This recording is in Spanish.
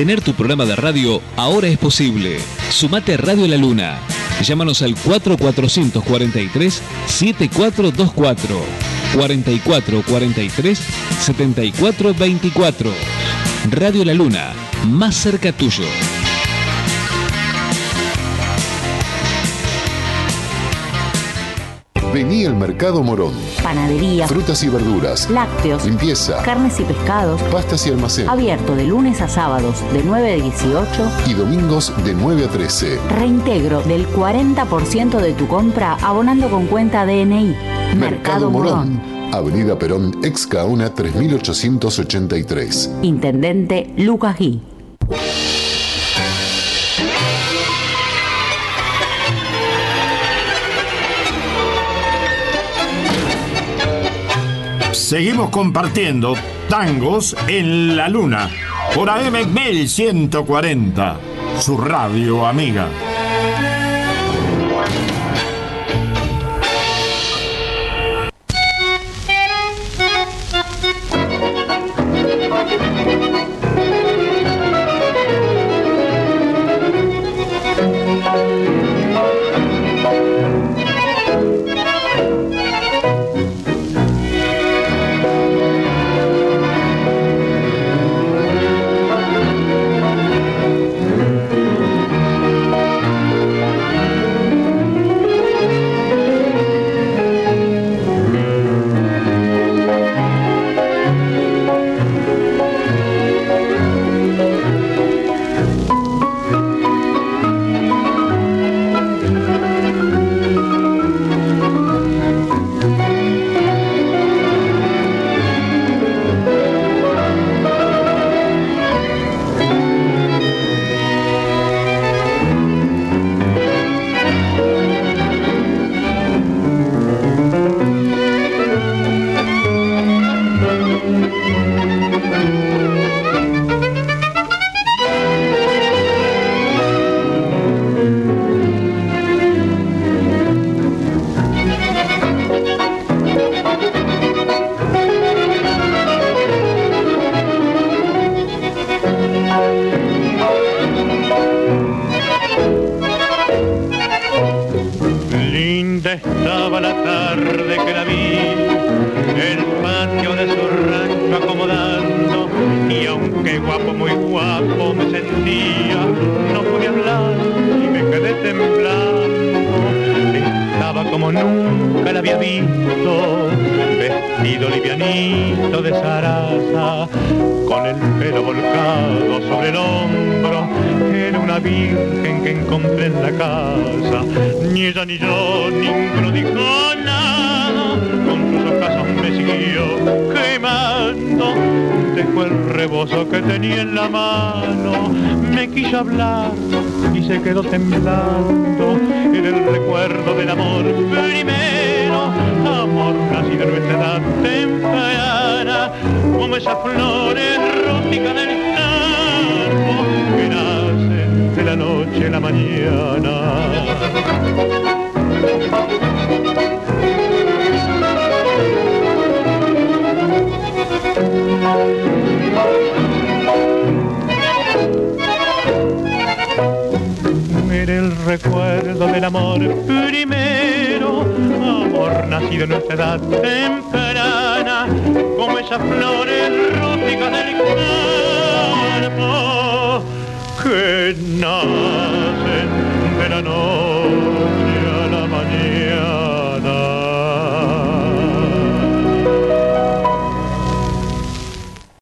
Tener tu programa de radio ahora es posible. Sumate a Radio La Luna. Llámanos al 4443-7424. 4443-7424. Radio La Luna, más cerca tuyo. Vení al Mercado Morón. Panadería, frutas y verduras, lácteos, limpieza, carnes y pescados, pastas y almacén. Abierto de lunes a sábados de 9 a 18 y domingos de 9 a 13. Reintegro del 40% de tu compra abonando con cuenta DNI. Mercado Morón. Avenida Perón, ex Gaona 3883. Intendente Lucas Gui. Seguimos compartiendo tangos en la luna por AM 1140, su radio amiga. Quedó temblando en el recuerdo del amor primero, amor nacido en nuestra edad temprana, como esas flores rústicas del campo que nacen de la noche a la mañana. El recuerdo del amor primero, amor nacido en nuestra edad temprana, como esas flores rústicas del campo que nacen